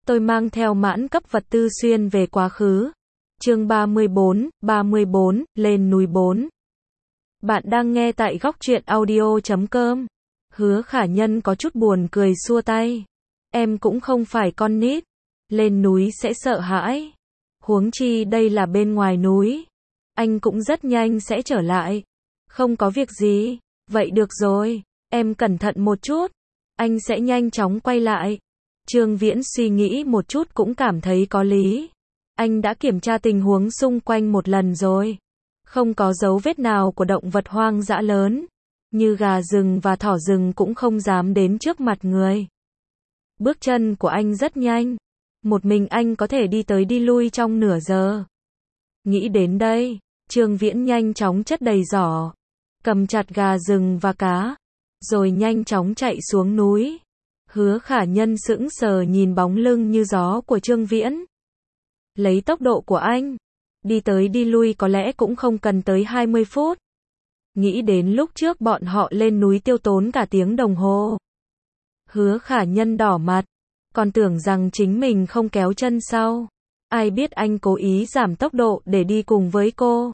Tôi mang theo mãn cấp vật tư xuyên về quá khứ. Chương 34, lên núi 4. Bạn đang nghe tại góc truyện audio.com. Hứa Khả Nhân có chút buồn cười xua tay. Em cũng không phải con nít. Lên núi sẽ sợ hãi. Huống chi đây là bên ngoài núi. Anh cũng rất nhanh sẽ trở lại. Không có việc gì. Vậy được rồi. Em cẩn thận một chút. Anh sẽ nhanh chóng quay lại. Trương Viễn suy nghĩ một chút cũng cảm thấy có lý. Anh đã kiểm tra tình huống xung quanh một lần rồi. Không có dấu vết nào của động vật hoang dã lớn. Như gà rừng và thỏ rừng cũng không dám đến trước mặt người. Bước chân của anh rất nhanh. Một mình anh có thể đi tới đi lui trong nửa giờ. Nghĩ đến đây, Trương Viễn nhanh chóng chất đầy giỏ. Cầm chặt gà rừng và cá. Rồi nhanh chóng chạy xuống núi. Hứa Khả Nhân sững sờ nhìn bóng lưng như gió của Trương Viễn. Lấy tốc độ của anh, đi tới đi lui có lẽ cũng không cần tới 20 phút. Nghĩ đến lúc trước bọn họ lên núi tiêu tốn cả tiếng đồng hồ. Hứa Khả Nhân đỏ mặt, còn tưởng rằng chính mình không kéo chân sau. Ai biết anh cố ý giảm tốc độ để đi cùng với cô.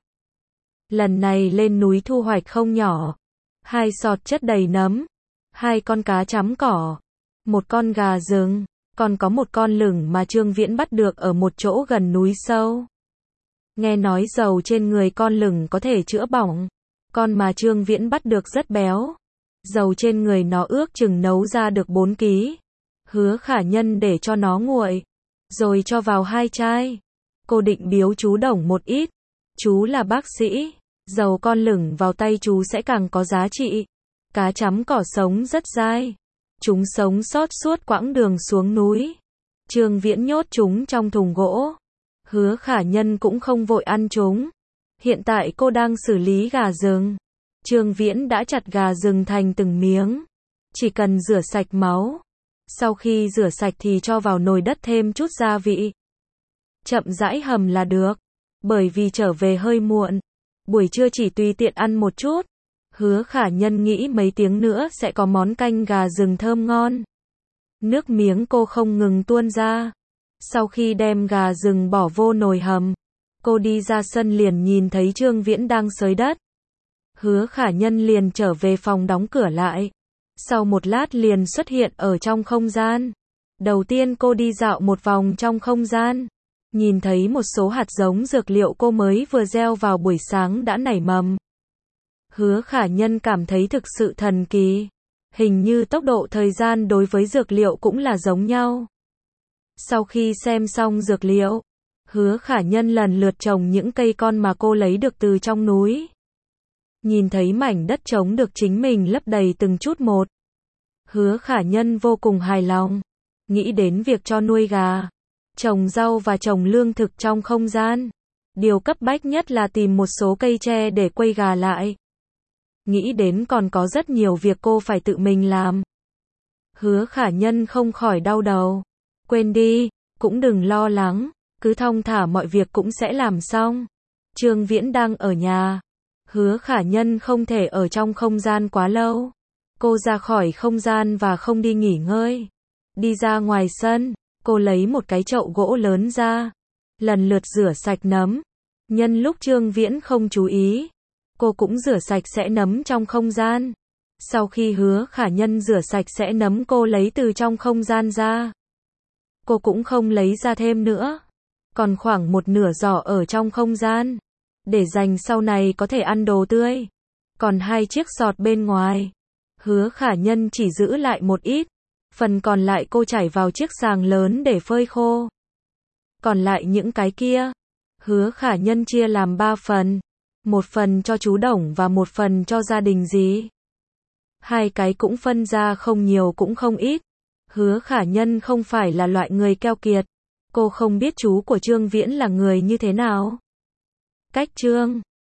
Lần này lên núi thu hoạch không nhỏ. 2 sọt chất đầy nấm, 2 con cá chấm cỏ, 1 con gà rừng, còn có 1 con lửng mà Trương Viễn bắt được ở một chỗ gần núi sâu. Nghe nói dầu trên người con lửng có thể chữa bỏng. Con mà Trương Viễn bắt được rất béo. Dầu trên người nó ước chừng nấu ra được 4 ký. Hứa Khả Nhân để cho nó nguội, rồi cho vào 2 chai. Cô định biếu chú Đồng một ít. Chú là bác sĩ. Dầu con lửng vào tay chú sẽ càng có giá trị. Cá chấm cỏ sống rất dai. Chúng sống sót suốt quãng đường xuống núi. Trương Viễn nhốt chúng trong thùng gỗ. Hứa Khả Nhân cũng không vội ăn chúng. Hiện tại cô đang xử lý gà rừng. Trương Viễn đã chặt gà rừng thành từng miếng. Chỉ cần rửa sạch máu. Sau khi rửa sạch thì cho vào nồi đất thêm chút gia vị. Chậm rãi hầm là được. Bởi vì trở về hơi muộn. Buổi trưa chỉ tùy tiện ăn một chút. Hứa Khả Nhân nghĩ mấy tiếng nữa sẽ có món canh gà rừng thơm ngon. Nước miếng cô không ngừng tuôn ra. Sau khi đem gà rừng bỏ vô nồi hầm, cô đi ra sân liền nhìn thấy Trương Viễn đang xới đất. Hứa Khả Nhân liền trở về phòng đóng cửa lại. Sau một lát liền xuất hiện ở trong không gian. Đầu tiên cô đi dạo một vòng trong không gian. Nhìn thấy một số hạt giống dược liệu cô mới vừa gieo vào buổi sáng đã nảy mầm. Hứa Khả Nhân cảm thấy thực sự thần kỳ. Hình như tốc độ thời gian đối với dược liệu cũng là giống nhau. Sau khi xem xong dược liệu, Hứa Khả Nhân lần lượt trồng những cây con mà cô lấy được từ trong núi. Nhìn thấy mảnh đất trống được chính mình lấp đầy từng chút một. Hứa Khả Nhân vô cùng hài lòng. Nghĩ đến việc cho nuôi gà, trồng rau và trồng lương thực trong không gian. Điều cấp bách nhất là tìm một số cây tre để quây gà lại. Nghĩ đến còn có rất nhiều việc cô phải tự mình làm. Hứa Khả Nhân không khỏi đau đầu. Quên đi, cũng đừng lo lắng, cứ thong thả mọi việc cũng sẽ làm xong. Trương Viễn đang ở nhà. Hứa Khả Nhân không thể ở trong không gian quá lâu. Cô ra khỏi không gian và không đi nghỉ ngơi. Đi ra ngoài sân, cô lấy một cái chậu gỗ lớn ra. Lần lượt rửa sạch nấm. Nhân lúc Trương Viễn không chú ý, cô cũng rửa sạch sẽ nấm trong không gian. Sau khi Hứa Khả Nhân rửa sạch sẽ nấm cô lấy từ trong không gian ra. Cô cũng không lấy ra thêm nữa. Còn khoảng một nửa giỏ ở trong không gian. Để dành sau này có thể ăn đồ tươi. Còn 2 chiếc sọt bên ngoài. Hứa Khả Nhân chỉ giữ lại một ít. Phần còn lại cô trải vào chiếc xàng lớn để phơi khô. Còn lại những cái kia, Hứa Khả Nhân chia làm 3 phần. 1 phần cho chú Đồng và 1 phần cho gia đình dì. 2 cái cũng phân ra không nhiều cũng không ít. Hứa Khả Nhân không phải là loại người keo kiệt. Cô không biết chú của Trương Viễn là người như thế nào. Cách chương